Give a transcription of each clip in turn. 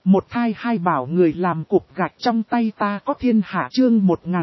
Một thai hai bảo người làm cục gạch trong tay ta có thiên hạ chương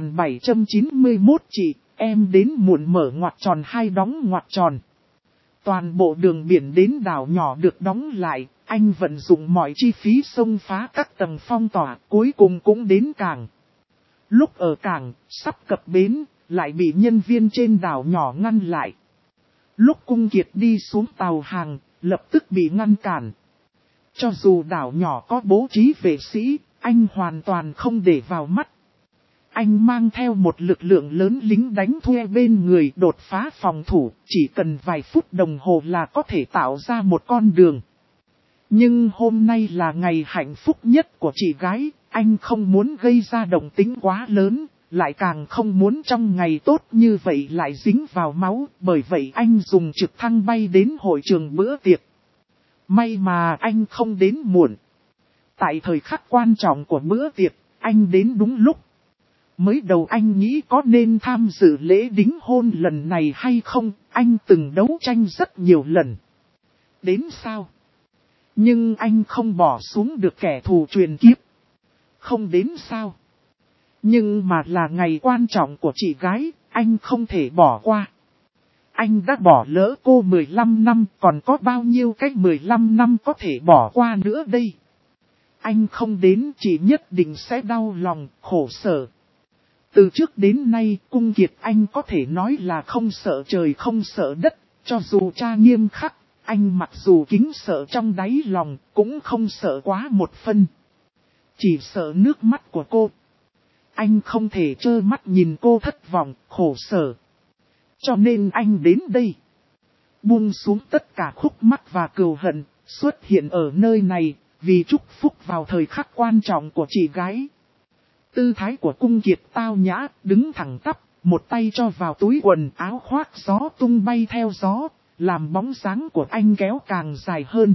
1791 chị, em đến muộn mở ngoặc tròn hai đóng ngoặc tròn. Toàn bộ đường biển đến đảo nhỏ được đóng lại, anh vận dụng mọi chi phí xông phá các tầng phong tỏa, cuối cùng cũng đến cảng. Lúc ở cảng, sắp cập bến, lại bị nhân viên trên đảo nhỏ ngăn lại. Lúc Cung Kiệt đi xuống tàu hàng, lập tức bị ngăn cản. Cho dù đảo nhỏ có bố trí vệ sĩ, anh hoàn toàn không để vào mắt. Anh mang theo một lực lượng lớn lính đánh thuê bên người đột phá phòng thủ, chỉ cần vài phút đồng hồ là có thể tạo ra một con đường. Nhưng hôm nay là ngày hạnh phúc nhất của chị gái, anh không muốn gây ra động tĩnh quá lớn, lại càng không muốn trong ngày tốt như vậy lại dính vào máu, bởi vậy anh dùng trực thăng bay đến hội trường bữa tiệc. May mà anh không đến muộn. Tại thời khắc quan trọng của bữa tiệc, anh đến đúng lúc. Mới đầu anh nghĩ có nên tham dự lễ đính hôn lần này hay không, anh từng đấu tranh rất nhiều lần. Đến sao? Nhưng anh không bỏ xuống được kẻ thù truyền kiếp. Không đến sao? Nhưng mà là ngày quan trọng của chị gái, anh không thể bỏ qua. Anh đã bỏ lỡ cô 15 năm, còn có bao nhiêu cách 15 năm có thể bỏ qua nữa đây? Anh không đến, chị nhất định sẽ đau lòng, khổ sở. Từ trước đến nay, Cung Kiệt anh có thể nói là không sợ trời không sợ đất, cho dù cha nghiêm khắc, anh mặc dù kính sợ trong đáy lòng, cũng không sợ quá một phân. Chỉ sợ nước mắt của cô. Anh không thể trơ mắt nhìn cô thất vọng, khổ sở. Cho nên anh đến đây. Buông xuống tất cả khúc mắc và cừu hận, xuất hiện ở nơi này, vì chúc phúc vào thời khắc quan trọng của chị gái. Tư thái của Cung Kiệt tao nhã, đứng thẳng tắp, một tay cho vào túi quần áo khoác gió tung bay theo gió, làm bóng dáng của anh kéo càng dài hơn.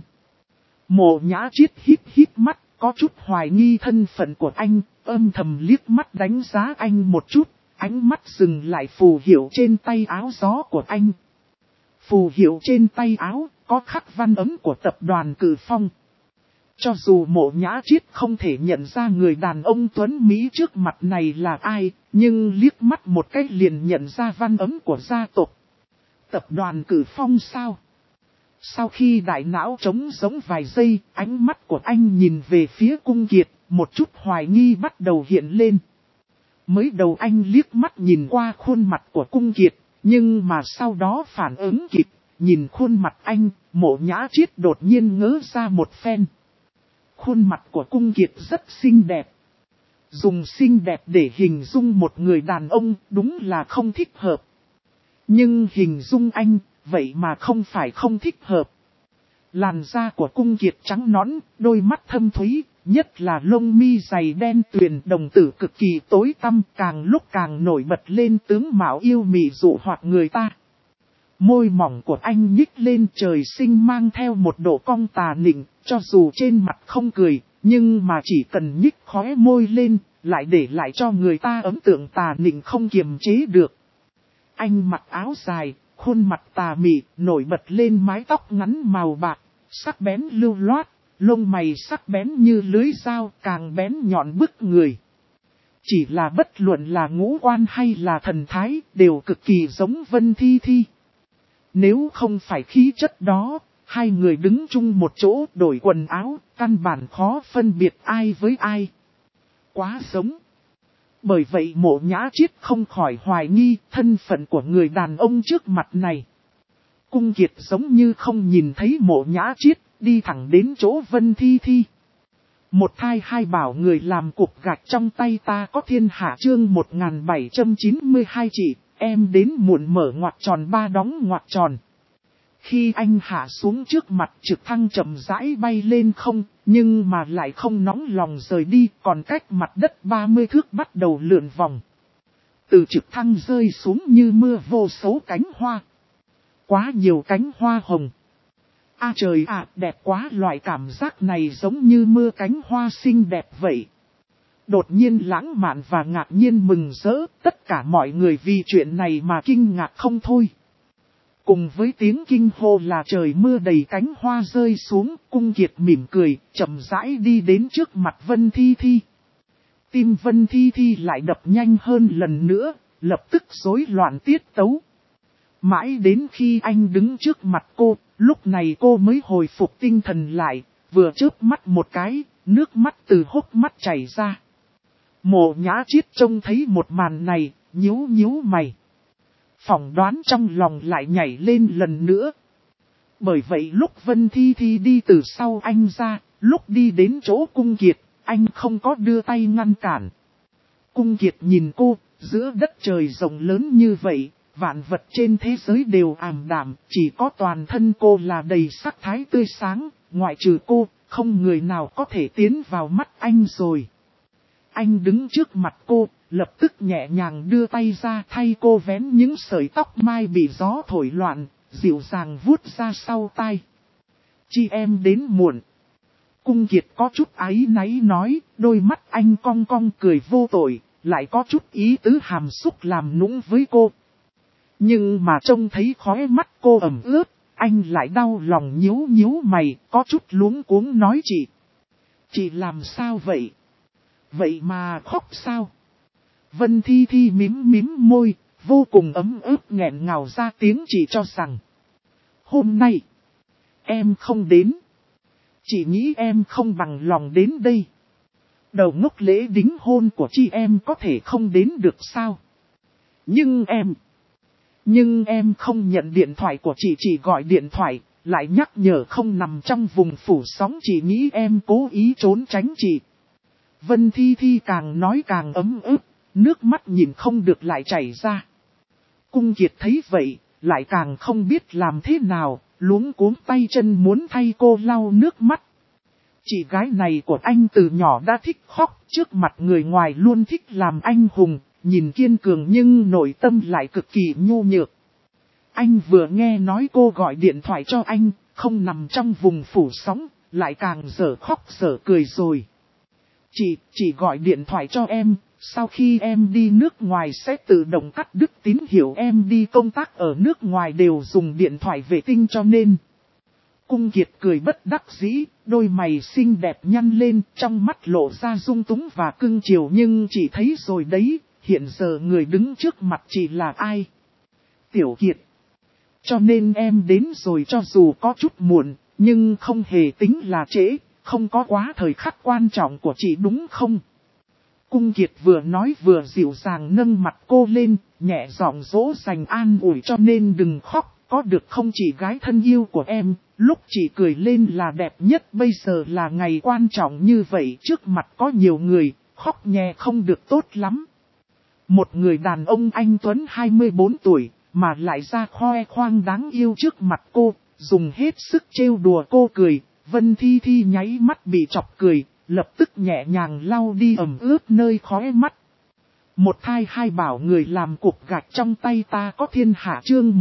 Mộ Nhã Triết híp mắt, có chút hoài nghi thân phận của anh, âm thầm liếc mắt đánh giá anh một chút, ánh mắt dừng lại phù hiệu trên tay áo gió của anh. Phù hiệu trên tay áo, có khắc văn ấm của tập đoàn Cử Phong. Cho dù Mộ Nhã Triết không thể nhận ra người đàn ông tuấn Mỹ trước mặt này là ai, nhưng liếc mắt một cách liền nhận ra văn ấm của gia tộc. Tập đoàn Cử Phong sao? Sau khi đại não trống giống vài giây, ánh mắt của anh nhìn về phía Cung Kiệt, một chút hoài nghi bắt đầu hiện lên. Mới đầu anh liếc mắt nhìn qua khuôn mặt của Cung Kiệt, nhưng mà sau đó phản ứng kịp, nhìn khuôn mặt anh, Mộ Nhã Triết đột nhiên ngớ ra một phen. Khuôn mặt của Cung Kiệt rất xinh đẹp. Dùng xinh đẹp để hình dung một người đàn ông đúng là không thích hợp. Nhưng hình dung anh, vậy mà không phải không thích hợp. Làn da của Cung Kiệt trắng nõn, đôi mắt thâm thúy, nhất là lông mi dày đen tuyền, đồng tử cực kỳ tối tăm, càng lúc càng nổi bật lên tướng mạo yêu mị dụ hoặc người ta. Môi mỏng của anh nhích lên trời sinh mang theo một độ cong tà nịnh, cho dù trên mặt không cười, nhưng mà chỉ cần nhích khóe môi lên, lại để lại cho người ta ấn tượng tà nịnh không kiềm chế được. Anh mặc áo dài, khuôn mặt tà mị, nổi bật lên mái tóc ngắn màu bạc, sắc bén lưu loát, lông mày sắc bén như lưới dao, càng bén nhọn bức người. Chỉ là bất luận là ngũ quan hay là thần thái, đều cực kỳ giống Vân Thi Thi. Nếu không phải khí chất đó, hai người đứng chung một chỗ đổi quần áo, căn bản khó phân biệt ai với ai. Quá giống. Bởi vậy Mộ Nhã Triết không khỏi hoài nghi thân phận của người đàn ông trước mặt này. Cung Kiệt giống như không nhìn thấy Mộ Nhã Triết, đi thẳng đến chỗ Vân Thi Thi. Một thai hai bảo người làm cục gạch trong tay ta có thiên hạ chương 1792 chị, em đến muộn mở ngoặc tròn ba đóng ngoặc tròn. Khi anh hạ xuống trước mặt trực thăng chậm rãi bay lên không, nhưng mà lại không nóng lòng rời đi, còn cách mặt đất 30 thước bắt đầu lượn vòng. Từ trực thăng rơi xuống như mưa vô số cánh hoa. Quá nhiều cánh hoa hồng. Trời ạ, đẹp quá, loại cảm giác này giống như mưa cánh hoa xinh đẹp vậy. Đột nhiên lãng mạn và ngạc nhiên mừng rỡ, tất cả mọi người vì chuyện này mà kinh ngạc không thôi. Cùng với tiếng kinh hô là trời mưa đầy cánh hoa rơi xuống, Cung Kiệt mỉm cười, chậm rãi đi đến trước mặt Vân Thi Thi. Tim Vân Thi Thi lại đập nhanh hơn lần nữa, lập tức rối loạn tiết tấu. Mãi đến khi anh đứng trước mặt cô, lúc này cô mới hồi phục tinh thần lại, vừa chớp mắt một cái, nước mắt từ hốc mắt chảy ra. Mộ Nhã Chiết trông thấy một màn này, nhíu nhíu mày. Phỏng đoán trong lòng lại nhảy lên lần nữa. Bởi vậy lúc Vân Thi Thi đi từ sau anh ra, lúc đi đến chỗ Cung Kiệt, anh không có đưa tay ngăn cản. Cung Kiệt nhìn cô, giữa đất trời rộng lớn như vậy, vạn vật trên thế giới đều ảm đạm, chỉ có toàn thân cô là đầy sắc thái tươi sáng, ngoại trừ cô, không người nào có thể tiến vào mắt anh rồi. Anh đứng trước mặt cô, lập tức nhẹ nhàng đưa tay ra thay cô vén những sợi tóc mai bị gió thổi loạn, dịu dàng vuốt ra sau tai. Chị em đến muộn. Cung Kiệt có chút áy náy nói, đôi mắt anh cong cong cười vô tội, lại có chút ý tứ hàm xúc làm nũng với cô. Nhưng mà trông thấy khóe mắt cô ẩm ướt, anh lại đau lòng nhíu nhíu mày, có chút luống cuống nói chị. Chị làm sao vậy? Vậy mà khóc sao? Vân Thi Thi mím môi, vô cùng ấm ức nghẹn ngào ra tiếng chỉ cho rằng. Hôm nay, em không đến. Chị nghĩ em không bằng lòng đến đây. Đầu ngốc lễ đính hôn của chị em có thể không đến được sao? Nhưng em không nhận điện thoại của chị, chỉ gọi điện thoại, lại nhắc nhở không nằm trong vùng phủ sóng, chị nghĩ em cố ý trốn tránh chị. Vân Thi Thi càng nói càng ấm ức, nước mắt nhìn không được lại chảy ra. Cung Kiệt thấy vậy, lại càng không biết làm thế nào, luống cuống tay chân muốn thay cô lau nước mắt. Chị gái này của anh từ nhỏ đã thích khóc, trước mặt người ngoài luôn thích làm anh hùng, nhìn kiên cường nhưng nội tâm lại cực kỳ nhu nhược. Anh vừa nghe nói cô gọi điện thoại cho anh, không nằm trong vùng phủ sóng, lại càng dở khóc dở cười rồi. Chị gọi điện thoại cho em, sau khi em đi nước ngoài sẽ tự động cắt đứt tín hiệu, em đi công tác ở nước ngoài đều dùng điện thoại vệ tinh cho nên. Cung Kiệt cười bất đắc dĩ, đôi mày xinh đẹp nhăn lên, trong mắt lộ ra dung túng và cưng chiều, nhưng chị thấy rồi đấy, hiện giờ người đứng trước mặt chị là ai? Tiểu Kiệt. Cho nên em đến rồi, cho dù có chút muộn, nhưng không hề tính là trễ, không có quá thời khắc quan trọng của chị đúng không? Cung Kiệt vừa nói vừa dịu dàng nâng mặt cô lên, nhẹ giọng dỗ dành an ủi, cho nên đừng khóc, có được không chị gái thân yêu của em, lúc chị cười lên là đẹp nhất, bây giờ là ngày quan trọng như vậy, trước mặt có nhiều người, khóc nhè không được tốt lắm. Một người đàn ông anh tuấn 24 tuổi, mà lại ra khoe khoang đáng yêu trước mặt cô, dùng hết sức trêu đùa cô cười. Vân Thi Thi nháy mắt bị chọc cười, lập tức nhẹ nhàng lau đi ẩm ướt nơi khóe mắt. Một thai hai bảo người làm cục gạch trong tay ta có thiên hạ, chương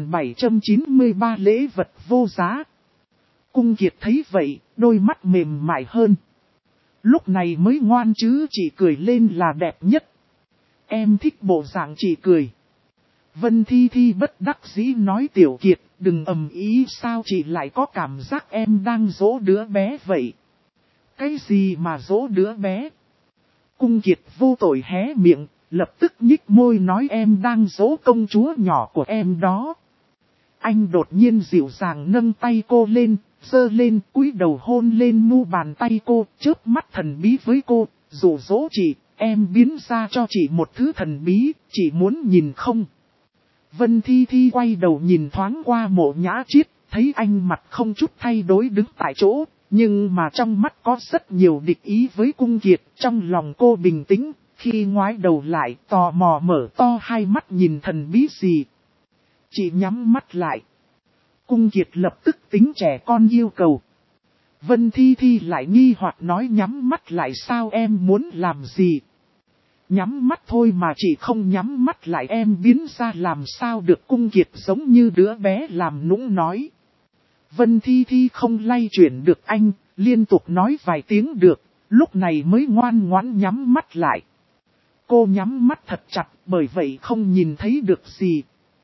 1793 lễ vật vô giá. Cung Kiệt thấy vậy, đôi mắt mềm mại hơn. Lúc này mới ngoan chứ, chị cười lên là đẹp nhất. Em thích bộ dạng chị cười. Vân Thi Thi bất đắc dĩ nói, Tiểu Kiệt, đừng ầm ý, sao chị lại có cảm giác em đang dỗ đứa bé vậy? Cái gì mà dỗ đứa bé? Cung Kiệt vô tội hé miệng, lập tức nhích môi nói, em đang dỗ công chúa nhỏ của em đó. Anh đột nhiên dịu dàng nâng tay cô lên, giơ lên, cúi đầu hôn lên mu bàn tay cô, chớp mắt thần bí với cô, dụ dỗ chị, em biến ra cho chị một thứ thần bí, chị muốn nhìn không? Vân Thi Thi quay đầu nhìn thoáng qua Mộ Nhã Chiết, thấy anh mặt không chút thay đổi đứng tại chỗ, nhưng mà trong mắt có rất nhiều địch ý với Cung Kiệt, trong lòng cô bình tĩnh, khi ngoái đầu lại tò mò mở to hai mắt nhìn thần bí gì. Chị nhắm mắt lại. Cung Kiệt lập tức tính trẻ con yêu cầu. Vân Thi Thi lại nghi hoặc nói, nhắm mắt lại sao, em muốn làm gì? Nhắm mắt thôi mà chị không nhắm mắt lại em biến ra làm sao được, Cung Kiệt giống như đứa bé làm nũng nói. Vân Thi Thi không lay chuyển được anh, liên tục nói vài tiếng được, lúc này mới ngoan ngoãn nhắm mắt lại. Cô nhắm mắt thật chặt, bởi vậy không nhìn thấy được gì.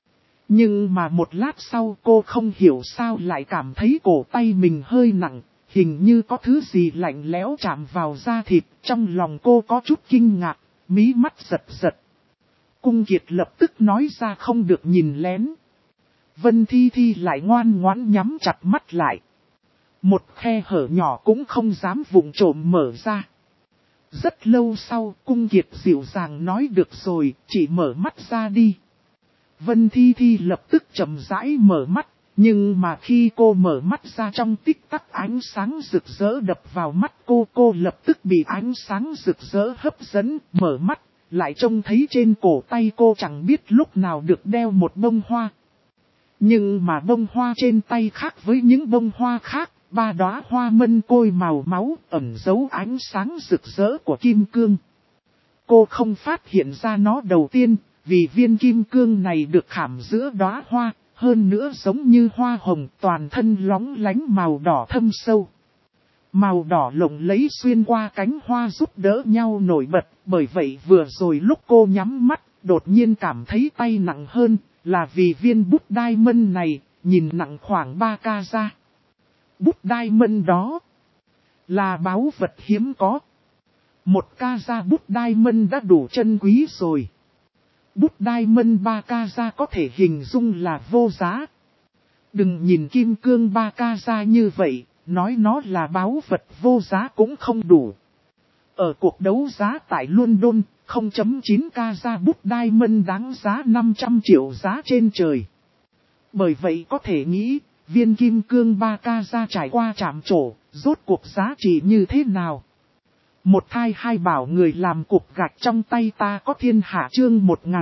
Nhưng mà một lát sau cô không hiểu sao lại cảm thấy cổ tay mình hơi nặng, hình như có thứ gì lạnh lẽo chạm vào da thịt, trong lòng cô có chút kinh ngạc, mí mắt giật giật. Cung Kiệt lập tức nói ra không được nhìn lén. Vân Thi Thi lại ngoan ngoãn nhắm chặt mắt lại. Một khe hở nhỏ cũng không dám vụng trộm mở ra. Rất lâu sau, Cung Kiệt dịu dàng nói được rồi, chỉ mở mắt ra đi. Vân Thi Thi lập tức chậm rãi mở mắt, nhưng mà khi cô mở mắt ra trong tích tắc ánh sáng rực rỡ đập vào mắt cô lập tức bị ánh sáng rực rỡ hấp dẫn, mở mắt, lại trông thấy trên cổ tay cô chẳng biết lúc nào được đeo một bông hoa. Nhưng mà bông hoa trên tay khác với những bông hoa khác, 3 đóa hoa mân côi màu máu ẩn giấu ánh sáng rực rỡ của kim cương. Cô không phát hiện ra nó đầu tiên, vì viên kim cương này được khảm giữa đóa hoa, hơn nữa giống như hoa hồng toàn thân lóng lánh màu đỏ thâm sâu. Màu đỏ lộng lấy xuyên qua cánh hoa giúp đỡ nhau nổi bật, bởi vậy vừa rồi lúc cô nhắm mắt, đột nhiên cảm thấy tay nặng hơn, là vì viên bút diamond này, nhìn nặng khoảng 3 carat. Bút diamond đó là báu vật hiếm có. 1 carat bút diamond đã đủ chân quý rồi. Bút diamond 3 carat có thể hình dung là vô giá. Đừng nhìn kim cương 3 carat như vậy, nói nó là báu vật vô giá cũng không đủ. Ở cuộc đấu giá tại London, 0.9 carat bút diamond đáng giá 500 triệu giá trên trời. Bởi vậy có thể nghĩ, viên kim cương 3 carat trải qua chạm trổ, rốt cuộc giá trị như thế nào. Một thai hai bảo người làm cục gạch trong tay ta có thiên hạ chương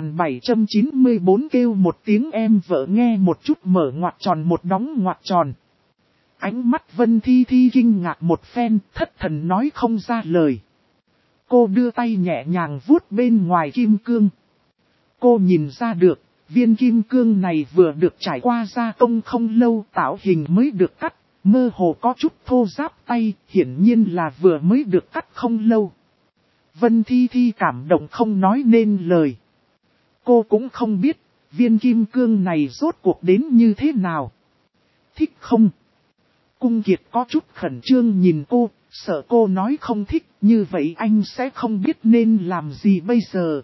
1794 kêu một tiếng em vợ nghe một chút mở ngoặc tròn một đóng ngoặc tròn. Ánh mắt Vân Thi Thi kinh ngạc một phen, thất thần nói không ra lời. Cô đưa tay nhẹ nhàng vuốt bên ngoài kim cương. Cô nhìn ra được, viên kim cương này vừa được trải qua gia công không lâu tạo hình mới được cắt. Mơ hồ có chút thô ráp tay, hiển nhiên là vừa mới được cắt không lâu. Vân Thi Thi cảm động không nói nên lời. Cô cũng không biết, viên kim cương này rốt cuộc đến như thế nào. Thích không? Cung Kiệt có chút khẩn trương nhìn cô, sợ cô nói không thích, như vậy anh sẽ không biết nên làm gì bây giờ.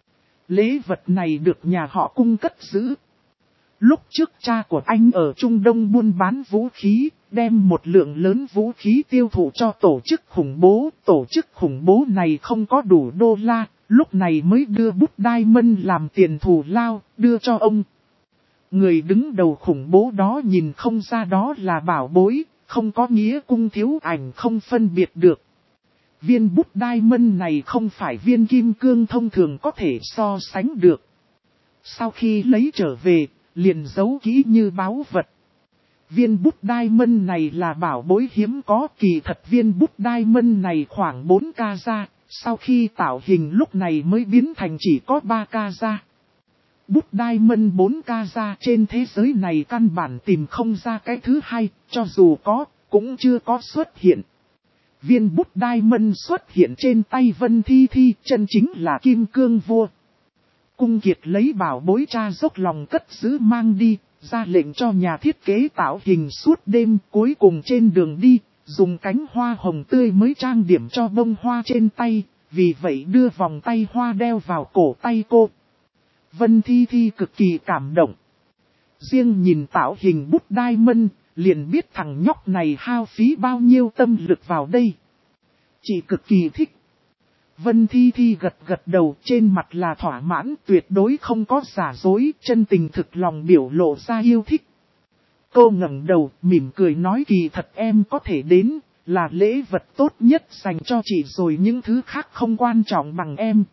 Lễ vật này được nhà họ Cung cất giữ. Lúc trước cha của anh ở Trung Đông buôn bán vũ khí, đem một lượng lớn vũ khí tiêu thụ cho tổ chức khủng bố. Tổ chức khủng bố này không có đủ đô la, lúc này mới đưa bút diamond làm tiền thù lao, đưa cho ông. Người đứng đầu khủng bố đó nhìn không ra đó là bảo bối, không có nghĩa Cung thiếu ảnh không phân biệt được. Viên bút diamond này không phải viên kim cương thông thường có thể so sánh được. Sau khi lấy trở về, liền giấu kỹ như báu vật. Viên bút diamond này là bảo bối hiếm có, kỳ thật viên bút diamond này khoảng 4 carat, sau khi tạo hình lúc này mới biến thành chỉ có 3 carat. Bút diamond 4 carat trên thế giới này căn bản tìm không ra cái thứ hai, cho dù có, cũng chưa có xuất hiện. Viên bút diamond xuất hiện trên tay Vân Thi Thi, chân chính là kim cương vua. Cung Kiệt lấy bảo bối cha dốc lòng cất giữ mang đi, ra lệnh cho nhà thiết kế tạo hình suốt đêm, cuối cùng trên đường đi, dùng cánh hoa hồng tươi mới trang điểm cho bông hoa trên tay, vì vậy đưa vòng tay hoa đeo vào cổ tay cô. Vân Thi Thi cực kỳ cảm động. Riêng nhìn tạo hình bút diamond, liền biết thằng nhóc này hao phí bao nhiêu tâm lực vào đây. Chị cực kỳ thích. Vân Thi Thi gật gật đầu, trên mặt là thỏa mãn, tuyệt đối không có giả dối, chân tình thực lòng biểu lộ ra yêu thích. Cô ngẩng đầu, mỉm cười nói kỳ thật em có thể đến, là lễ vật tốt nhất dành cho chị rồi, những thứ khác không quan trọng bằng em.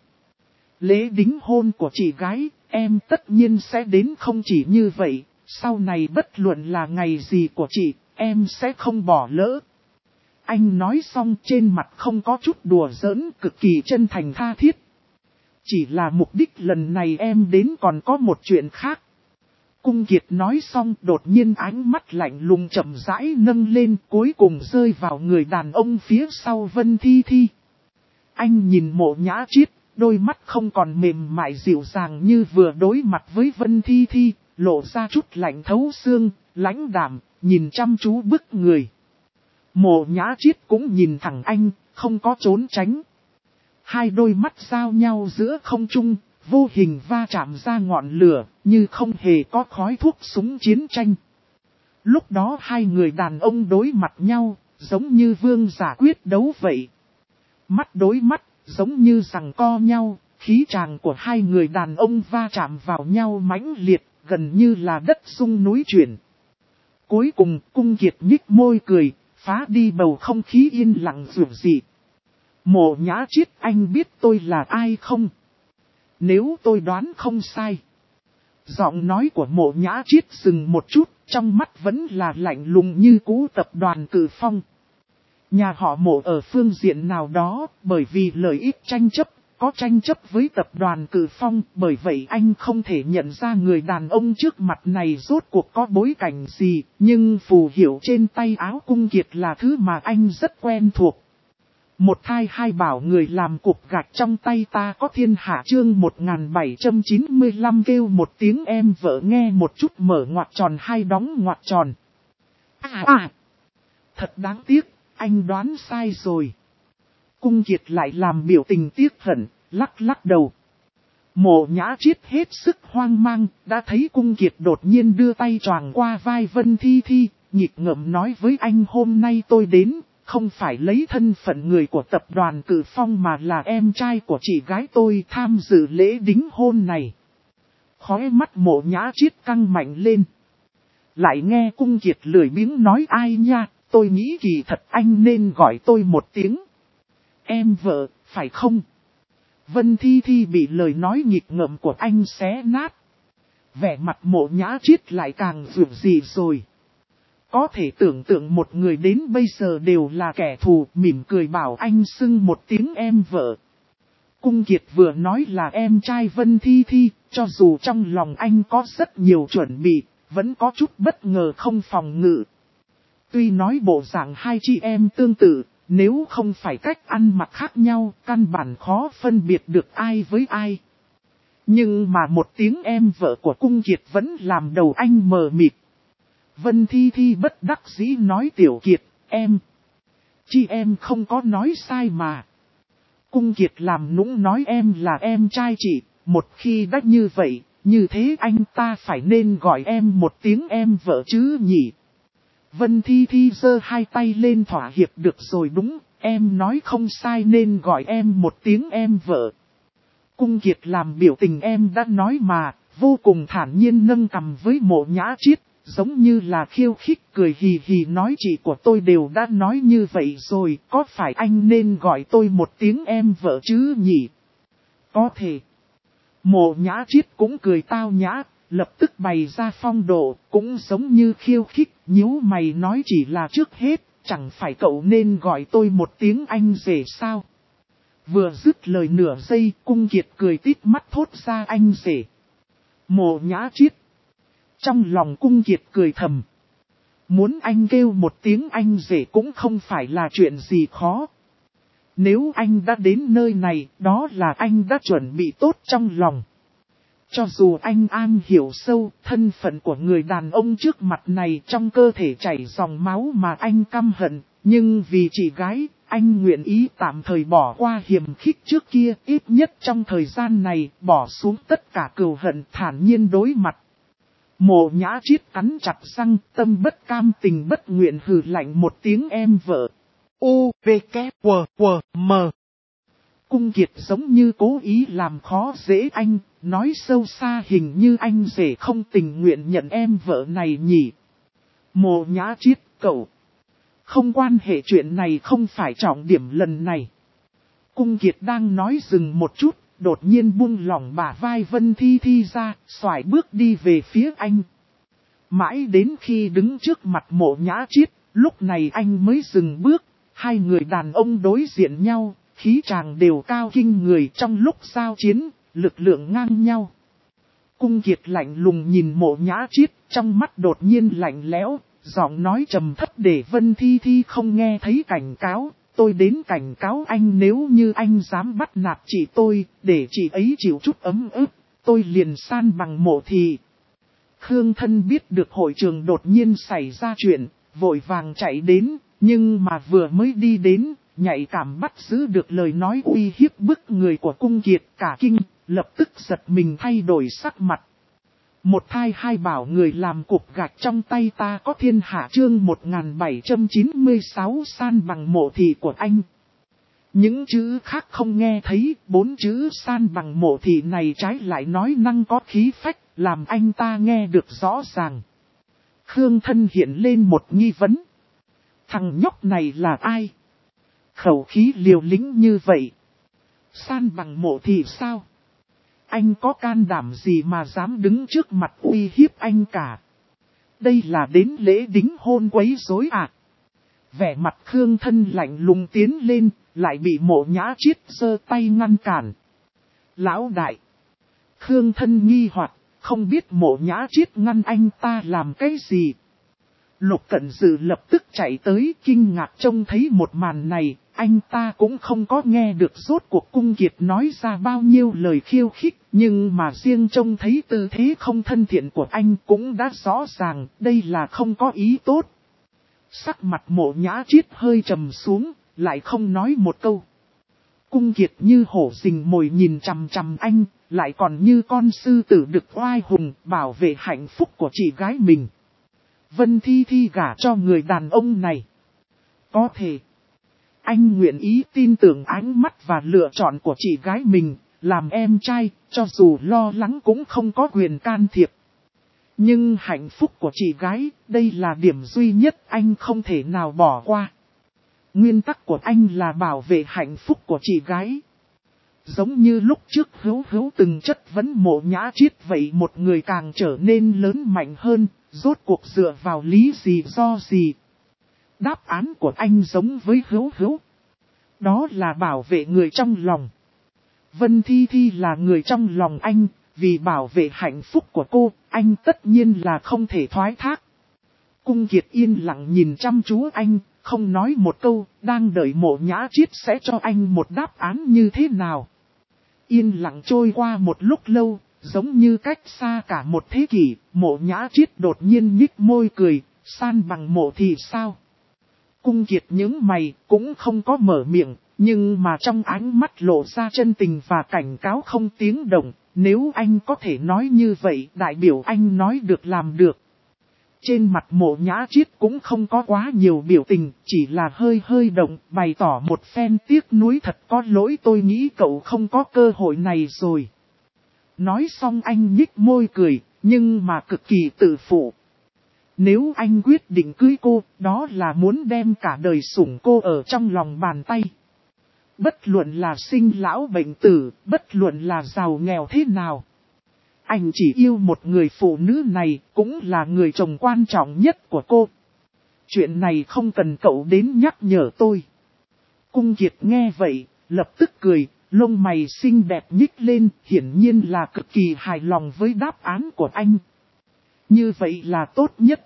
Lễ đính hôn của chị gái, em tất nhiên sẽ đến, không chỉ như vậy, sau này bất luận là ngày gì của chị, em sẽ không bỏ lỡ. Anh nói xong trên mặt không có chút đùa giỡn, cực kỳ chân thành tha thiết. Chỉ là mục đích lần này em đến còn có một chuyện khác. Cung Kiệt nói xong đột nhiên ánh mắt lạnh lùng chậm rãi nâng lên, cuối cùng rơi vào người đàn ông phía sau Vân Thi Thi. Anh nhìn Mộ Nhã Triết, đôi mắt không còn mềm mại dịu dàng như vừa đối mặt với Vân Thi Thi, lộ ra chút lạnh thấu xương, lãnh đạm, nhìn chăm chú bức người. Mộ Nhã Chiết cũng nhìn thẳng anh, không có trốn tránh. Hai đôi mắt giao nhau giữa không trung, vô hình va chạm ra ngọn lửa, như không hề có khói thuốc súng chiến tranh. Lúc đó hai người đàn ông đối mặt nhau, giống như vương giả quyết đấu vậy. Mắt đối mắt, giống như giằng co nhau, khí tràng của hai người đàn ông va chạm vào nhau mãnh liệt, gần như là đất rung núi chuyển. Cuối cùng, Cung Kiệt nhích môi cười, phá đi bầu không khí yên lặng dịu dị. Mộ Nhã Chiết, anh biết tôi là ai không? Nếu tôi đoán không sai. Giọng nói của Mộ Nhã Chiết dừng một chút, trong mắt vẫn là lạnh lùng như cũ tập đoàn Cử Phong. Nhà họ Mộ ở phương diện nào đó, bởi vì lợi ích tranh chấp, có tranh chấp với tập đoàn Cử Phong, bởi vậy anh không thể nhận ra người đàn ông trước mặt này rốt cuộc có bối cảnh gì, nhưng phù hiệu trên tay áo Cung Kiệt là thứ mà anh rất quen thuộc. Một thai hai bảo người làm cục gạch trong tay ta có thiên hạ chương 1795 kêu một tiếng em vợ nghe một chút mở ngoặc tròn hai đóng ngoặc tròn. Thật đáng tiếc, anh đoán sai rồi. Cung Kiệt lại làm biểu tình tiếc hận, lắc lắc đầu. Mộ Nhã Chiết hết sức hoang mang, đã thấy Cung Kiệt đột nhiên đưa tay choàng qua vai Vân Thi Thi, nhịp ngậm nói với anh hôm nay tôi đến. Không phải lấy thân phận người của tập đoàn Cử Phong mà là em trai của chị gái tôi tham dự lễ đính hôn này. Khóe mắt Mộ Nhã Chiết căng mạnh lên. Lại nghe Cung Kiệt lười biếng nói ai nha, tôi nghĩ kỳ thật anh nên gọi tôi một tiếng. Em vợ, phải không? Vân Thi Thi bị lời nói nghịch ngợm của anh xé nát. Vẻ mặt Mộ Nhã Chiết lại càng dịu dị rồi. Có thể tưởng tượng một người đến bây giờ đều là kẻ thù, mỉm cười bảo anh xưng một tiếng em vợ. Cung Kiệt vừa nói là em trai Vân Thi Thi, cho dù trong lòng anh có rất nhiều chuẩn bị, vẫn có chút bất ngờ không phòng ngự. Tuy nói bộ dạng hai chị em tương tự, nếu không phải cách ăn mặc khác nhau, căn bản khó phân biệt được ai với ai. Nhưng mà một tiếng em vợ của Cung Kiệt vẫn làm đầu anh mờ mịt. Vân Thi Thi bất đắc dĩ nói Tiểu Kiệt, em. Chị em không có nói sai mà. Cung Kiệt làm nũng nói em là em trai chị, một khi đã như vậy, như thế anh ta phải nên gọi em một tiếng em vợ chứ nhỉ. Vân Thi Thi giơ hai tay lên thỏa hiệp được rồi đúng, em nói không sai nên gọi em một tiếng em vợ. Cung Kiệt làm biểu tình em đã nói mà, vô cùng thản nhiên nâng cằm với Mộ Nhã Chiết. Giống như là khiêu khích cười hì hì nói chị của tôi đều đã nói như vậy rồi, có phải anh nên gọi tôi một tiếng em vợ chứ nhỉ? Có thể. Mộ Nhã Chiết cũng cười tao nhã, lập tức bày ra phong độ, cũng giống như khiêu khích, nhíu mày nói chỉ là trước hết, chẳng phải cậu nên gọi tôi một tiếng anh rể sao? Vừa dứt lời nửa giây, Cung Kiệt cười tít mắt thốt ra anh rể. Mộ Nhã Chiết. Trong lòng Cung Kiệt cười thầm. Muốn anh kêu một tiếng anh rể cũng không phải là chuyện gì khó. Nếu anh đã đến nơi này, đó là anh đã chuẩn bị tốt trong lòng. Cho dù anh an hiểu sâu thân phận của người đàn ông trước mặt này trong cơ thể chảy dòng máu mà anh căm hận, nhưng vì chị gái, anh nguyện ý tạm thời bỏ qua hiềm khích trước kia, ít nhất trong thời gian này, bỏ xuống tất cả cừu hận thản nhiên đối mặt. Mộ Nhã Chiết cắn chặt răng, tâm bất cam tình bất nguyện hừ lạnh một tiếng em vợ. U, V, K, W, W, M. Cung Kiệt giống như cố ý làm khó dễ anh, nói sâu xa hình như anh rể không tình nguyện nhận em vợ này nhỉ. Mộ Nhã Chiết, cậu. Không quan hệ chuyện này không phải trọng điểm lần này. Cung Kiệt đang nói dừng một chút. Đột nhiên buông lỏng bả vai Vân Thi Thi ra, xoài bước đi về phía anh. Mãi đến khi đứng trước mặt Mộ Nhã Chiết, lúc này anh mới dừng bước. Hai người đàn ông đối diện nhau, khí tràng đều cao kinh người trong lúc giao chiến, lực lượng ngang nhau. Cung Kiệt lạnh lùng nhìn Mộ Nhã Chiết, trong mắt đột nhiên lạnh lẽo, giọng nói trầm thấp để Vân Thi Thi không nghe thấy cảnh cáo. Tôi đến cảnh cáo anh nếu như anh dám bắt nạt chị tôi, để chị ấy chịu chút ấm ức, tôi liền san bằng Mộ thị. Khương Thân biết được hội trường đột nhiên xảy ra chuyện, vội vàng chạy đến, nhưng mà vừa mới đi đến, nhạy cảm bắt giữ được lời nói uy hiếp bức người của Cung Kiệt cả kinh, lập tức giật mình thay đổi sắc mặt. Một thai hai bảo người làm cục gạch trong tay ta có thiên hạ chương 1796 san bằng mộ thị của anh. Những chữ khác không nghe thấy, 4 chữ san bằng mộ thị này trái lại nói năng có khí phách, làm anh ta nghe được rõ ràng. Khương Thân hiện lên một nghi vấn. Thằng nhóc này là ai? Khẩu khí liều lĩnh như vậy. San bằng mộ thị sao? Anh có can đảm gì mà dám đứng trước mặt uy hiếp anh cả? Đây là đến lễ đính hôn quấy rối à? Vẻ mặt Khương Thân lạnh lùng tiến lên, lại bị Mộ Nhã Chiết giơ tay ngăn cản. Lão đại! Khương Thân nghi hoặc, không biết Mộ Nhã Chiết ngăn anh ta làm cái gì? Lục Cẩn Dự lập tức chạy tới kinh ngạc trông thấy một màn này, anh ta cũng không có nghe được rốt cuộc Cung Kiệt nói ra bao nhiêu lời khiêu khích, nhưng mà riêng trông thấy tư thế không thân thiện của anh cũng đã rõ ràng đây là không có ý tốt. Sắc mặt Mộ Nhã Chiết hơi trầm xuống, lại không nói một câu. Cung Kiệt như hổ rình mồi nhìn chằm chằm anh, lại còn như con sư tử đực oai hùng bảo vệ hạnh phúc của chị gái mình. Vân Thi Thi gả cho người đàn ông này. Có thể, anh nguyện ý tin tưởng ánh mắt và lựa chọn của chị gái mình, làm em trai, cho dù lo lắng cũng không có quyền can thiệp. Nhưng hạnh phúc của chị gái, đây là điểm duy nhất anh không thể nào bỏ qua. Nguyên tắc của anh là bảo vệ hạnh phúc của chị gái. Giống như lúc trước Hữu từng chất vấn Mộ Nhã Chiết vậy, một người càng trở nên lớn mạnh hơn, rốt cuộc dựa vào lý gì do gì. Đáp án của anh giống với Hữu. Đó là bảo vệ người trong lòng. Vân Thi Thi là người trong lòng anh, vì bảo vệ hạnh phúc của cô, anh tất nhiên là không thể thoái thác. Cung Kiệt yên lặng nhìn chăm chú anh, không nói một câu, đang đợi Mộ Nhã Chiết sẽ cho anh một đáp án như thế nào. Yên lặng trôi qua một lúc lâu, giống như cách xa cả một thế kỷ, Mộ Nhã Chiết đột nhiên nhích môi cười, san bằng mộ thì sao? Cung Kiệt những mày cũng không có mở miệng, nhưng mà trong ánh mắt lộ ra chân tình và cảnh cáo không tiếng động, nếu anh có thể nói như vậy đại biểu anh nói được làm được. Trên mặt Mộ Nhã Chiết cũng không có quá nhiều biểu tình, chỉ là hơi động, bày tỏ một phen tiếc nuối thật có lỗi, tôi nghĩ cậu không có cơ hội này rồi. Nói xong anh nhích môi cười, nhưng mà cực kỳ tự phụ. Nếu anh quyết định cưới cô, đó là muốn đem cả đời sủng cô ở trong lòng bàn tay. Bất luận là sinh lão bệnh tử, bất luận là giàu nghèo thế nào. Anh chỉ yêu một người phụ nữ này, cũng là người chồng quan trọng nhất của cô. Chuyện này không cần cậu đến nhắc nhở tôi. Cung Kiệt nghe vậy, lập tức cười, lông mày xinh đẹp nhích lên, hiển nhiên là cực kỳ hài lòng với đáp án của anh. Như vậy là tốt nhất.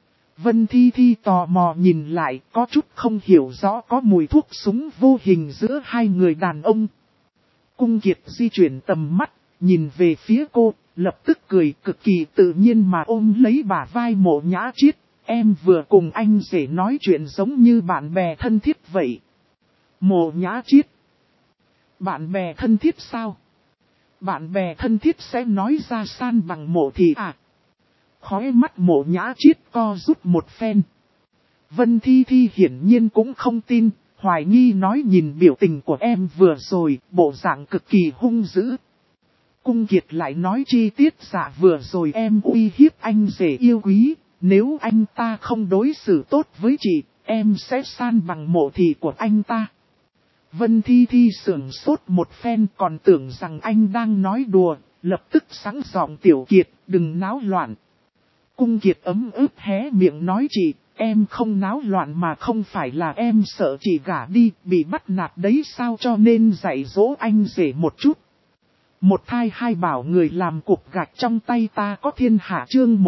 Vân Thi Thi tò mò nhìn lại, có chút không hiểu rõ có mùi thuốc súng vô hình giữa hai người đàn ông. Cung Kiệt di chuyển tầm mắt, nhìn về phía cô, lập tức cười cực kỳ tự nhiên mà ôm lấy bả vai Mộ Nhã Chiết. Em vừa cùng anh rể nói chuyện giống như bạn bè thân thiết vậy. Mộ Nhã Chiết. Bạn bè thân thiết sao? Bạn bè thân thiết sẽ nói ra san bằng mộ thì à? Khóe mắt Mộ Nhã Chiết co rút một phen. Vân Thi Thi hiển nhiên cũng không tin, hoài nghi nói nhìn biểu tình của em vừa rồi, bộ dạng cực kỳ hung dữ. Cung Kiệt lại nói chi tiết dạ vừa rồi em uy hiếp anh rể yêu quý, nếu anh ta không đối xử tốt với chị, em sẽ san bằng mộ thị của anh ta. Vân Thi Thi sưởng sốt một phen còn tưởng rằng anh đang nói đùa, lập tức sẵn giọng Tiểu Kiệt, đừng náo loạn. Cung Kiệt ấm ức hé miệng nói chị, em không náo loạn mà không phải là em sợ chị gả đi, bị bắt nạt đấy sao cho nên dạy dỗ anh rể một chút. Một thai hai bảo người làm cục gạch trong tay ta có thiên hạ chương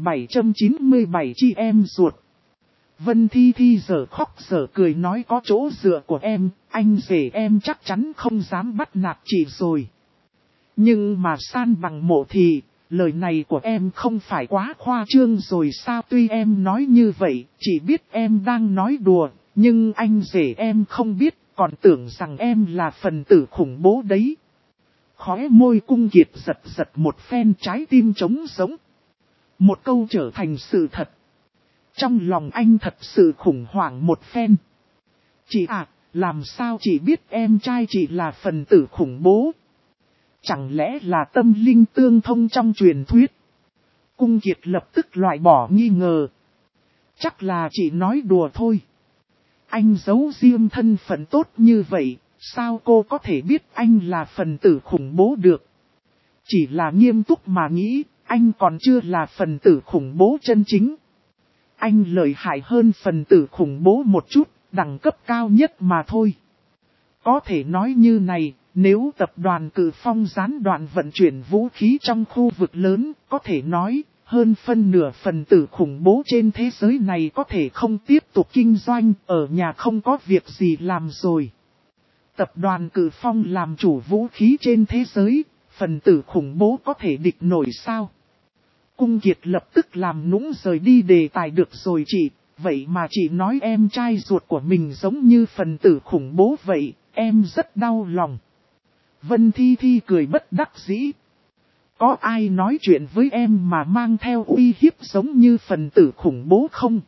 1797 chi em ruột. Vân Thi Thi giờ khóc giờ cười nói có chỗ dựa của em, anh rể em chắc chắn không dám bắt nạt chị rồi. Nhưng mà san bằng mộ thì, lời này của em không phải quá khoa trương rồi sao? Tuy em nói như vậy, chỉ biết em đang nói đùa, nhưng anh rể em không biết, còn tưởng rằng em là phần tử khủng bố đấy. Khóe môi Cung Kiệt giật giật một phen, trái tim trống sống. Một câu trở thành sự thật. Trong lòng anh thật sự khủng hoảng một phen. Chị à, làm sao chị biết em trai chị là phần tử khủng bố? Chẳng lẽ là tâm linh tương thông trong truyền thuyết? Cung Kiệt lập tức loại bỏ nghi ngờ. Chắc là chị nói đùa thôi. Anh giấu riêng thân phận tốt như vậy, sao cô có thể biết anh là phần tử khủng bố được? Chỉ là nghiêm túc mà nghĩ, anh còn chưa là phần tử khủng bố chân chính. Anh lợi hại hơn phần tử khủng bố một chút, đẳng cấp cao nhất mà thôi. Có thể nói như này, nếu tập đoàn Cự Phong gián đoạn vận chuyển vũ khí trong khu vực lớn, có thể nói, hơn phân nửa phần tử khủng bố trên thế giới này có thể không tiếp tục kinh doanh, ở nhà không có việc gì làm rồi. Tập đoàn Cự Phong làm chủ vũ khí trên thế giới, phần tử khủng bố có thể địch nổi sao? Cung Kiệt lập tức làm nũng rời đi đề tài. Được rồi chị, vậy mà chị nói em trai ruột của mình giống như phần tử khủng bố vậy, em rất đau lòng. Vân Thi Thi cười bất đắc dĩ. Có ai nói chuyện với em mà mang theo uy hiếp giống như phần tử khủng bố không?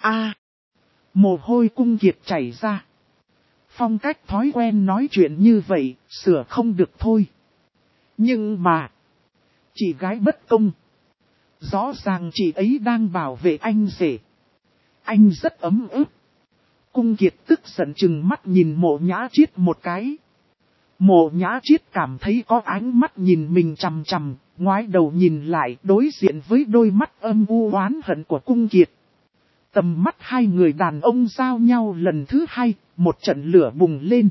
Mồ hôi Cung Kiệt chảy ra. Phong cách thói quen nói chuyện như vậy, sửa không được thôi. Nhưng mà, chị gái bất công. Rõ ràng chị ấy đang bảo vệ anh rể. Anh rất ấm ức. Cung Kiệt tức giận chừng mắt nhìn Mộ Nhã Triết một cái. Mộ Nhã Triết cảm thấy có ánh mắt nhìn mình chằm chằm, ngoái đầu nhìn lại đối diện với đôi mắt âm u oán hận của Cung Kiệt. Tầm mắt hai người đàn ông giao nhau lần thứ hai, một trận lửa bùng lên.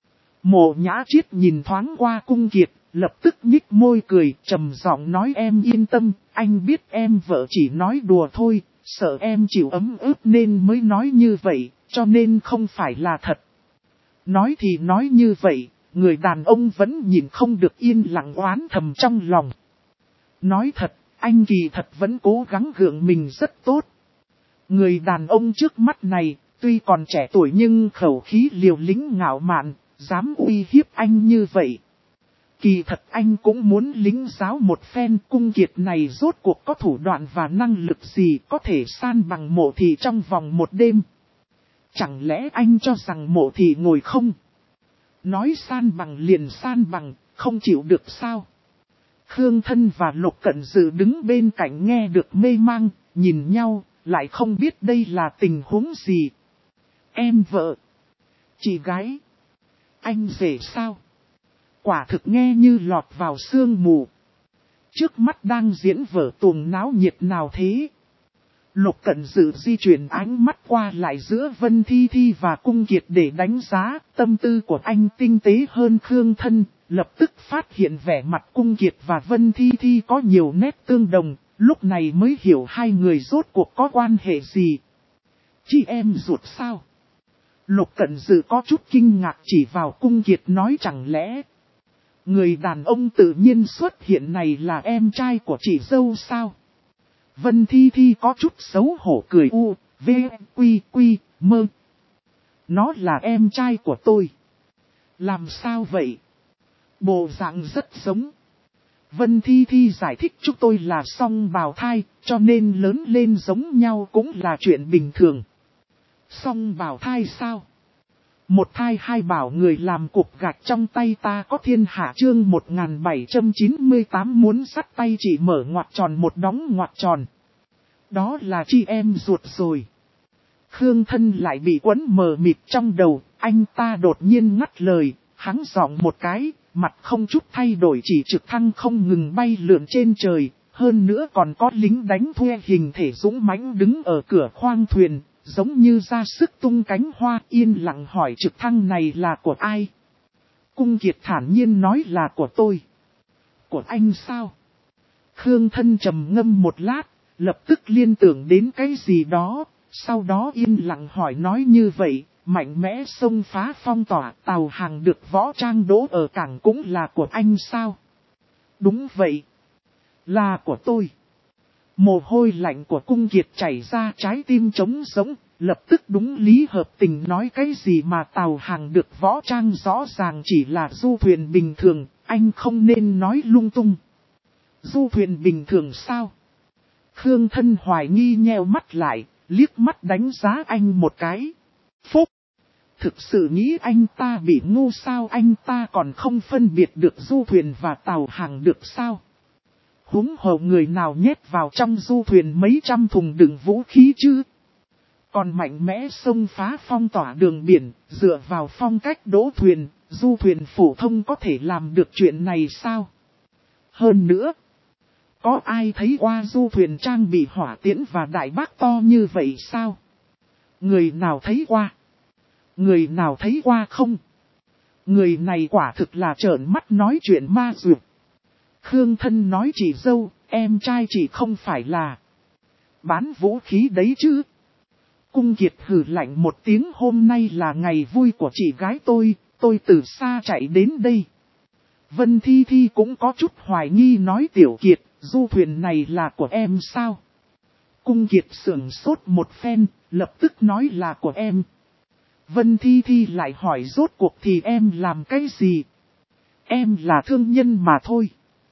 Mộ Nhã Triết nhìn thoáng qua Cung Kiệt, lập tức nhích môi cười, trầm giọng nói em yên tâm, anh biết em vợ chỉ nói đùa thôi, sợ em chịu ấm ức nên mới nói như vậy, cho nên không phải là thật. Nói thì nói như vậy, người đàn ông vẫn nhìn không được yên lặng oán thầm trong lòng. Nói thật, anh kỳ thật vẫn cố gắng gượng mình rất tốt. Người đàn ông trước mắt này, tuy còn trẻ tuổi nhưng khẩu khí liều lĩnh ngạo mạn, dám uy hiếp anh như vậy. Kỳ thật anh cũng muốn lính giáo một phen. Cung Kiệt này rốt cuộc có thủ đoạn và năng lực gì có thể san bằng Mộ Thị trong vòng một đêm. Chẳng lẽ anh cho rằng Mộ Thị ngồi không? Nói san bằng liền san bằng, không chịu được sao? Khương Thân và Lục Cận Dự đứng bên cạnh nghe được mê mang, nhìn nhau, lại không biết đây là tình huống gì. Em vợ, chị gái, anh rể sao? Quả thực nghe như lọt vào sương mù. Trước mắt đang diễn vở tuồng náo nhiệt nào thế? Lục Cận Dự di chuyển ánh mắt qua lại giữa Vân Thi Thi và Cung Kiệt để đánh giá. Tâm tư của anh tinh tế hơn Khương Thân, lập tức phát hiện vẻ mặt Cung Kiệt và Vân Thi Thi có nhiều nét tương đồng. Lúc này mới hiểu hai người rốt cuộc có quan hệ gì. Chị em ruột sao? Lục Cận Dự có chút kinh ngạc chỉ vào Cung Kiệt nói chẳng lẽ người đàn ông tự nhiên xuất hiện này là em trai của chị dâu sao? Vân Thi Thi có chút xấu hổ cười mơ. Nó là em trai của tôi. Làm sao vậy? Bộ dạng rất giống. Vân Thi Thi giải thích chúng tôi là song bào thai, cho nên lớn lên giống nhau cũng là chuyện bình thường. Song bào thai sao? Một thai hai bảo người làm cục gạch trong tay ta có thiên hạ chương 1798 muốn sắt tay chỉ mở ngoặc tròn một đóng ngoặc tròn. Đó là chị em ruột rồi. Khương Thân lại bị quấn mờ mịt trong đầu, anh ta đột nhiên ngắt lời, hắn giọng một cái, mặt không chút thay đổi chỉ trực thăng không ngừng bay lượn trên trời, hơn nữa còn có lính đánh thuê hình thể dũng mãnh đứng ở cửa khoang thuyền. Giống như ra sức tung cánh hoa yên lặng hỏi trực thăng này là của ai? Cung Kiệt thản nhiên nói là của tôi. Của anh sao? Khương Thân trầm ngâm một lát, lập tức liên tưởng đến cái gì đó, sau đó yên lặng hỏi nói như vậy, mạnh mẽ xông phá phong tỏa tàu hàng được võ trang đỗ ở cảng cũng là của anh sao? Đúng vậy. Là của tôi. Mồ hôi lạnh của Cung Kiệt chảy ra, trái tim trống sống, lập tức đúng lý hợp tình nói cái gì mà tàu hàng được võ trang rõ ràng chỉ là du thuyền bình thường, anh không nên nói lung tung. Du thuyền bình thường sao? Khương Thân hoài nghi nheo mắt lại, liếc mắt đánh giá anh một cái. Phúc! Thực sự nghĩ anh ta bị ngu sao, anh ta còn không phân biệt được du thuyền và tàu hàng được sao? Húng hồ người nào nhét vào trong du thuyền mấy trăm thùng đựng vũ khí chứ? Còn mạnh mẽ xông phá phong tỏa đường biển, dựa vào phong cách đỗ thuyền, du thuyền phổ thông có thể làm được chuyện này sao? Hơn nữa, có ai thấy qua du thuyền trang bị hỏa tiễn và đại bác to như vậy sao? Người nào thấy qua? Người nào thấy qua không? Người này quả thực là trợn mắt nói chuyện ma duyệt. Khương Thân nói chị dâu, em trai chị không phải là bán vũ khí đấy chứ? Cung Kiệt hừ lạnh một tiếng, hôm nay là ngày vui của chị gái tôi từ xa chạy đến đây. Vân Thi Thi cũng có chút hoài nghi nói Tiểu Kiệt, du thuyền này là của em sao? Cung Kiệt sửng sốt một phen, lập tức nói là của em. Vân Thi Thi lại hỏi rốt cuộc thì em làm cái gì? Em là thương nhân mà thôi.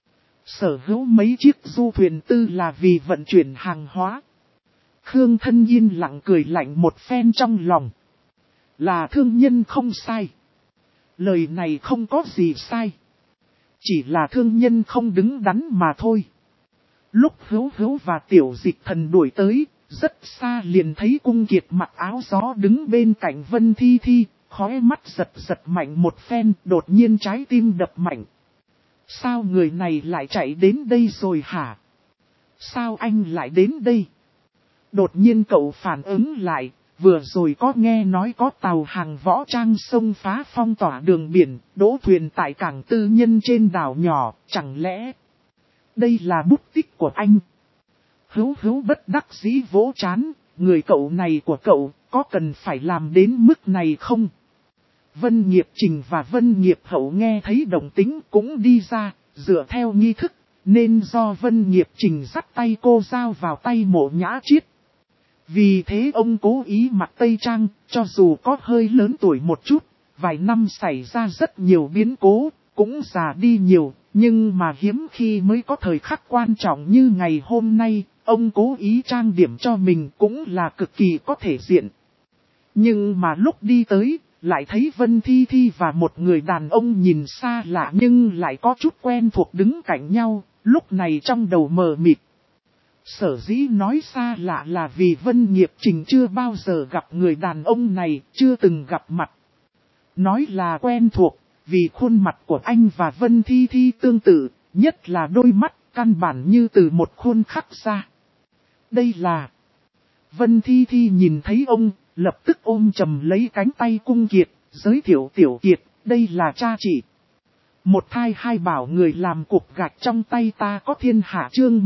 Sở hữu mấy chiếc du thuyền tư là vì vận chuyển hàng hóa. Khương Thân yên lặng cười lạnh một phen trong lòng. Là thương nhân không sai. Lời này không có gì sai. Chỉ là thương nhân không đứng đắn mà thôi. Lúc Hữu Hữu và Tiểu Dịch Thần đuổi tới, rất xa liền thấy Cung Kiệt mặc áo gió đứng bên cạnh Vân Thi Thi, khóe mắt giật giật mạnh một phen, đột nhiên trái tim đập mạnh. Sao người này lại chạy đến đây rồi hả? Sao anh lại đến đây? Đột nhiên cậu phản ứng lại, vừa rồi có nghe nói có tàu hàng võ trang xông phá phong tỏa đường biển, đỗ thuyền tại cảng tư nhân trên đảo nhỏ, chẳng lẽ đây là bút tích của anh? Hữu Hữu bất đắc dĩ vỗ trán, người cậu này của cậu có cần phải làm đến mức này không? Vân Nghiệp Trình và Vân Nghiệp Hậu nghe thấy động tĩnh cũng đi ra, dựa theo nghi thức, nên do Vân Nghiệp Trình dắt tay cô giao vào tay Mộ Nhã Chiết. Vì thế ông cố ý mặc tây trang, cho dù có hơi lớn tuổi một chút, vài năm xảy ra rất nhiều biến cố, cũng già đi nhiều, nhưng mà hiếm khi mới có thời khắc quan trọng như ngày hôm nay, ông cố ý trang điểm cho mình cũng là cực kỳ có thể diện. Nhưng mà lúc đi tới, lại thấy Vân Thi Thi và một người đàn ông nhìn xa lạ nhưng lại có chút quen thuộc đứng cạnh nhau, lúc này trong đầu mờ mịt. Sở dĩ nói xa lạ là vì Vân Nghiệp Trình chưa bao giờ gặp người đàn ông này, chưa từng gặp mặt. Nói là quen thuộc, vì khuôn mặt của anh và Vân Thi Thi tương tự, nhất là đôi mắt, căn bản như từ một khuôn khắc ra. Đây là... Vân Thi Thi nhìn thấy ông, lập tức ôm chầm lấy cánh tay Cung Kiệt, giới thiệu Tiểu Kiệt, đây là cha chị. Một thai hai bảo người làm cục gạch trong tay ta có thiên hạ chương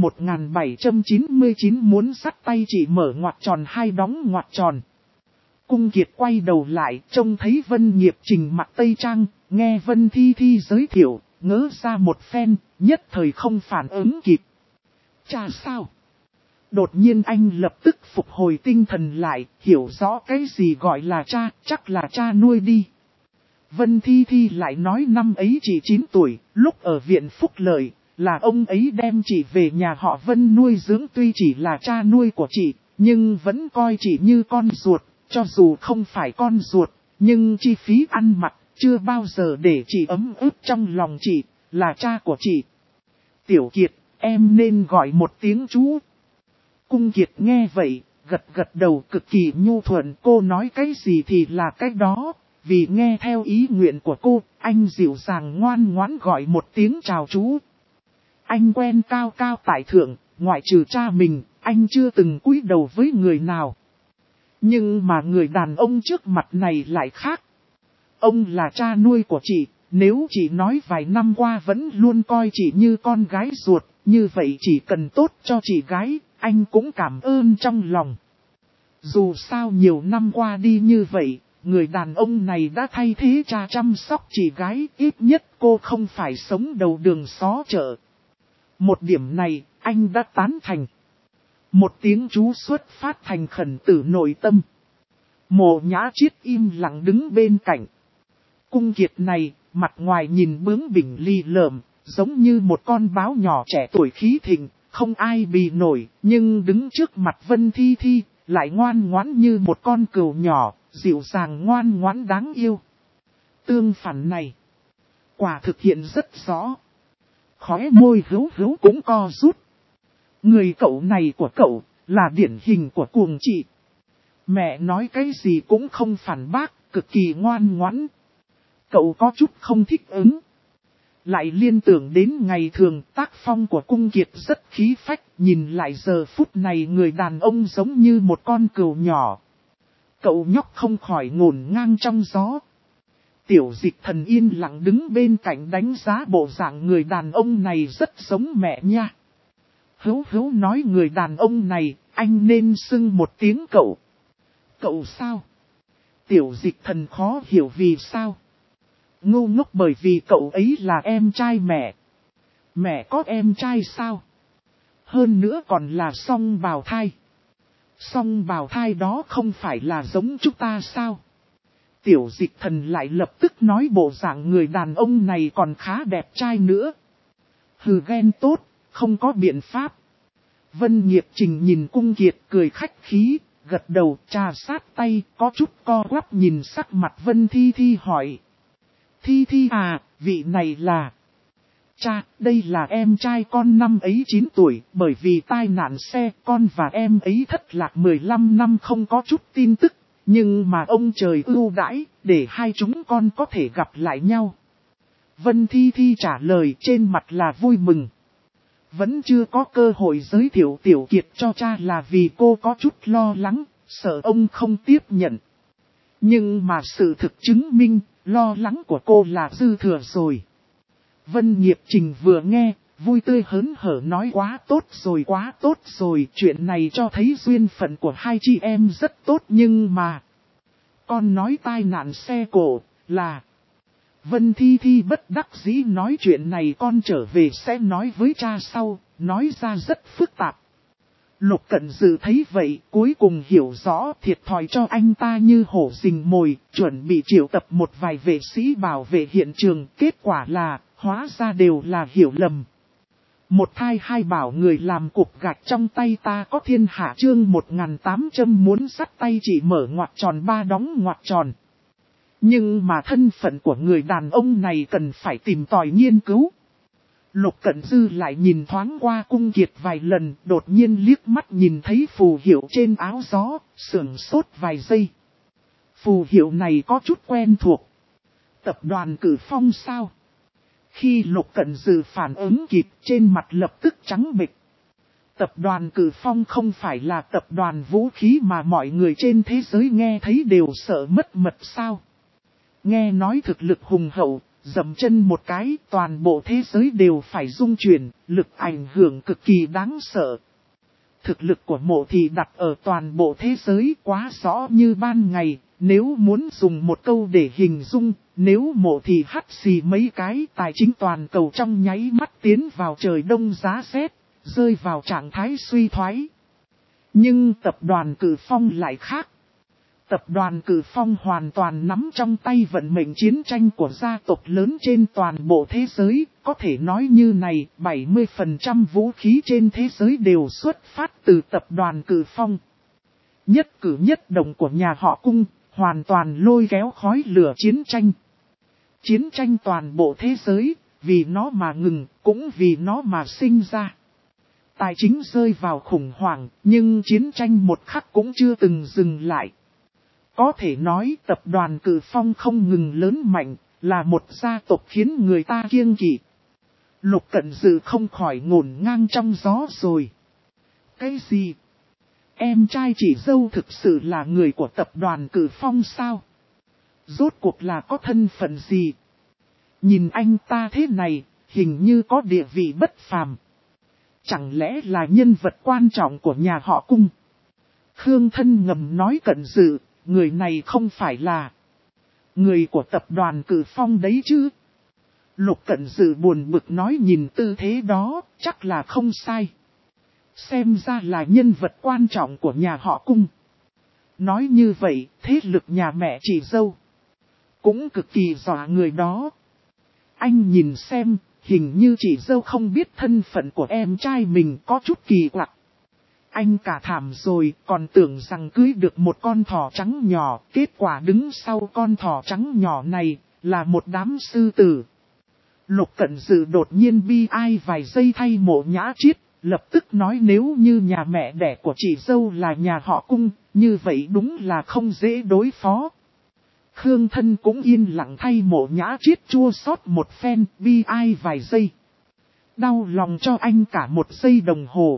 1799 muốn sắt tay chị mở ngoặc tròn hai đóng ngoặc tròn. Cung Kiệt quay đầu lại trông thấy Vân Nghiệp Trình mặc tây trang, nghe Vân Thi Thi giới thiệu, ngỡ ra một phen, nhất thời không phản ứng kịp. Cha sao? Đột nhiên anh lập tức phục hồi tinh thần lại, hiểu rõ cái gì gọi là cha, chắc là cha nuôi đi. Vân Thi Thi lại nói năm ấy chị 9 tuổi, lúc ở viện Phúc Lợi, là ông ấy đem chị về nhà họ Vân nuôi dưỡng, tuy chỉ là cha nuôi của chị, nhưng vẫn coi chị như con ruột, cho dù không phải con ruột, nhưng chi phí ăn mặc, chưa bao giờ để chị ấm ức trong lòng chị, là cha của chị. Tiểu Kiệt, em nên gọi một tiếng chú. Cung Kiệt nghe vậy, gật gật đầu cực kỳ nhu thuận, cô nói cái gì thì là cái đó. Vì nghe theo ý nguyện của cô, anh dịu dàng ngoan ngoãn gọi một tiếng chào chú. Anh quen cao cao tại thượng, ngoại trừ cha mình, anh chưa từng cúi đầu với người nào. Nhưng mà người đàn ông trước mặt này lại khác. Ông là cha nuôi của chị, nếu chị nói vài năm qua vẫn luôn coi chị như con gái ruột, như vậy chỉ cần tốt cho chị gái, anh cũng cảm ơn trong lòng. Dù sao nhiều năm qua đi như vậy, người đàn ông này đã thay thế cha chăm sóc chị gái, ít nhất cô không phải sống đầu đường xó chợ. Một điểm này, anh đã tán thành. Một tiếng chú xuất phát thành khẩn từ nội tâm. Mộ Nhã Chiết im lặng đứng bên cạnh. Cung Kiệt này, mặt ngoài nhìn bướng bỉnh lì lợm, giống như một con báo nhỏ trẻ tuổi khí thịnh, không ai bì nổi, nhưng đứng trước mặt Vân Thi Thi, lại ngoan ngoãn như một con cừu nhỏ, dịu dàng ngoan ngoãn đáng yêu. Tương phản này, quả thực hiện rất rõ. Khóe môi hữu hữu cũng co rút. Người cậu này của cậu, là điển hình của cuồng chị. Mẹ nói cái gì cũng không phản bác, cực kỳ ngoan ngoãn. Cậu có chút không thích ứng. Lại liên tưởng đến ngày thường tác phong của Cung Kiệt rất khí phách, nhìn lại giờ phút này người đàn ông giống như một con cừu nhỏ. Cậu nhóc không khỏi ngổn ngang trong gió. Tiểu Dịch Thần yên lặng đứng bên cạnh đánh giá bộ dạng người đàn ông này rất giống mẹ nha. Hữu hữu nói người đàn ông này, anh nên xưng một tiếng cậu. Cậu sao? Tiểu Dịch Thần khó hiểu vì sao. Ngu ngốc bởi vì cậu ấy là em trai mẹ. Mẹ có em trai sao? Hơn nữa còn là song bào thai. Song bào thai đó không phải là giống chúng ta sao? Tiểu Dịch Thần lại lập tức nói bộ dạng người đàn ông này còn khá đẹp trai nữa. Hừ, ghen tốt, không có biện pháp. Vân Nghiệp Trình nhìn Cung Kiệt cười khách khí, gật đầu trà sát tay, có chút co quắp nhìn sắc mặt Vân Thi Thi hỏi. Thi Thi à, vị này là... Cha, đây là em trai con năm ấy 9 tuổi, bởi vì tai nạn xe, con và em ấy thất lạc 15 năm không có chút tin tức, nhưng mà ông trời ưu đãi, để hai chúng con có thể gặp lại nhau. Vân Thi Thi trả lời trên mặt là vui mừng. Vẫn chưa có cơ hội giới thiệu Tiểu Kiệt cho cha là vì cô có chút lo lắng, sợ ông không tiếp nhận. Nhưng mà sự thực chứng minh, lo lắng của cô là dư thừa rồi. Vân Nghiệp Trình vừa nghe, vui tươi hớn hở nói quá tốt rồi, chuyện này cho thấy duyên phận của hai chị em rất tốt nhưng mà... Con nói tai nạn xe cộ, là... Vân Thi Thi bất đắc dĩ nói chuyện này con trở về sẽ nói với cha sau, nói ra rất phức tạp. Lục Cẩn Dư thấy vậy, cuối cùng hiểu rõ thiệt thòi cho anh ta như hổ rình mồi, chuẩn bị triệu tập một vài vệ sĩ bảo vệ hiện trường, kết quả là, hóa ra đều là hiểu lầm. Một thai hai bảo người làm cục gạch trong tay ta có thiên hạ chương 1800 muốn sắt tay chỉ mở ngoặc tròn ba đóng ngoặc tròn. Nhưng mà thân phận của người đàn ông này cần phải tìm tòi nghiên cứu. Lục Cẩn Dư lại nhìn thoáng qua Cung Kiệt vài lần, đột nhiên liếc mắt nhìn thấy phù hiệu trên áo gió, sửng sốt vài giây. Phù hiệu này có chút quen thuộc. Tập đoàn Cử Phong sao? Khi Lục Cẩn Dư phản ứng kịp, trên mặt lập tức trắng bệch. Tập đoàn Cử Phong không phải là tập đoàn vũ khí mà mọi người trên thế giới nghe thấy đều sợ mất mật sao? Nghe nói thực lực hùng hậu, dậm chân một cái, toàn bộ thế giới đều phải rung chuyển, lực ảnh hưởng cực kỳ đáng sợ. Thực lực của Mộ Thị đặt ở toàn bộ thế giới quá rõ như ban ngày, nếu muốn dùng một câu để hình dung, nếu Mộ Thị hắt xì mấy cái tài chính toàn cầu trong nháy mắt tiến vào trời đông giá rét, rơi vào trạng thái suy thoái. Nhưng tập đoàn Cử Phong lại khác. Tập đoàn Cử Phong hoàn toàn nắm trong tay vận mệnh chiến tranh của gia tộc lớn trên toàn bộ thế giới, có thể nói như này, 70% vũ khí trên thế giới đều xuất phát từ tập đoàn Cử Phong. Nhất cử nhất động của nhà họ Cung, hoàn toàn lôi kéo khói lửa chiến tranh. Chiến tranh toàn bộ thế giới, vì nó mà ngừng, cũng vì nó mà sinh ra. Tài chính rơi vào khủng hoảng, nhưng chiến tranh một khắc cũng chưa từng dừng lại. Có thể nói tập đoàn Cử Phong không ngừng lớn mạnh, là một gia tộc khiến người ta kiêng kỵ. Lục Cẩn Dư không khỏi ngổn ngang trong gió rồi. Cái gì? Em trai chị dâu thực sự là người của tập đoàn Cử Phong sao? Rốt cuộc là có thân phận gì? Nhìn anh ta thế này, hình như có địa vị bất phàm. Chẳng lẽ là nhân vật quan trọng của nhà họ Cung? Khương Thân ngầm nói Cẩn Dư. Người này không phải là người của tập đoàn Cử Phong đấy chứ. Lục Cẩn Dư buồn bực nói nhìn tư thế đó, chắc là không sai. Xem ra là nhân vật quan trọng của nhà họ Cung. Nói như vậy, thế lực nhà mẹ chị dâu cũng cực kỳ dọa người đó. Anh nhìn xem, hình như chị dâu không biết thân phận của em trai mình có chút kỳ quặc. Anh cả thảm rồi, còn tưởng rằng cưới được một con thỏ trắng nhỏ, kết quả đứng sau con thỏ trắng nhỏ này, là một đám sư tử. Lục Cẩn Dư đột nhiên bi ai vài giây thay Mộ Nhã Triết, lập tức nói nếu như nhà mẹ đẻ của chị dâu là nhà họ Cung, như vậy đúng là không dễ đối phó. Khương Thân cũng yên lặng thay Mộ Nhã Triết chua xót một phen, bi ai vài giây. Đau lòng cho anh cả một giây đồng hồ.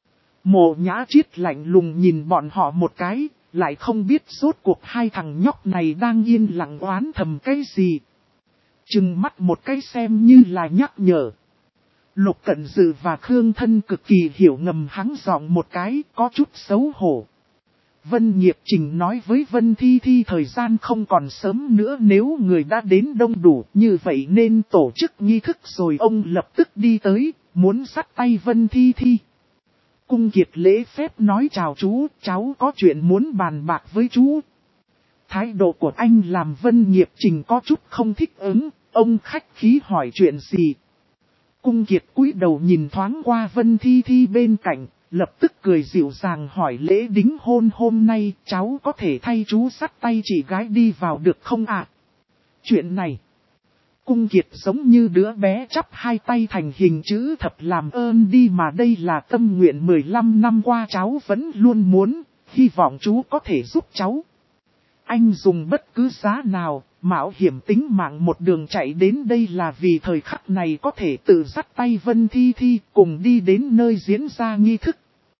Mộ Nhã Triết lạnh lùng nhìn bọn họ một cái, lại không biết rốt cuộc hai thằng nhóc này đang yên lặng oán thầm cái gì. Trừng mắt một cái xem như là nhắc nhở. Lục Cẩn Dư và Khương Thân cực kỳ hiểu ngầm hắng giọng một cái, có chút xấu hổ. Vân Nghiệp Trình nói với Vân Thi Thi thời gian không còn sớm nữa, nếu người đã đến đông đủ như vậy nên tổ chức nghi thức rồi. Ông lập tức đi tới, muốn dắt tay Vân Thi Thi. Cung Kiệt lễ phép nói chào chú, cháu có chuyện muốn bàn bạc với chú. Thái độ của anh làm Vân Nghiệp Trình có chút không thích ứng, ông khách khí hỏi chuyện gì. Cung Kiệt cúi đầu nhìn thoáng qua Vân Thi Thi bên cạnh, lập tức cười dịu dàng hỏi lễ đính hôn hôm nay cháu có thể thay chú dắt tay chị gái đi vào được không ạ? Chuyện này, Cung Kiệt giống như đứa bé chắp hai tay thành hình chữ thập làm ơn đi mà đây là tâm nguyện 15 năm qua cháu vẫn luôn muốn, hy vọng chú có thể giúp cháu. Anh dùng bất cứ giá nào, mạo hiểm tính mạng một đường chạy đến đây là vì thời khắc này có thể tự dắt tay Vân Thi Thi cùng đi đến nơi diễn ra nghi thức.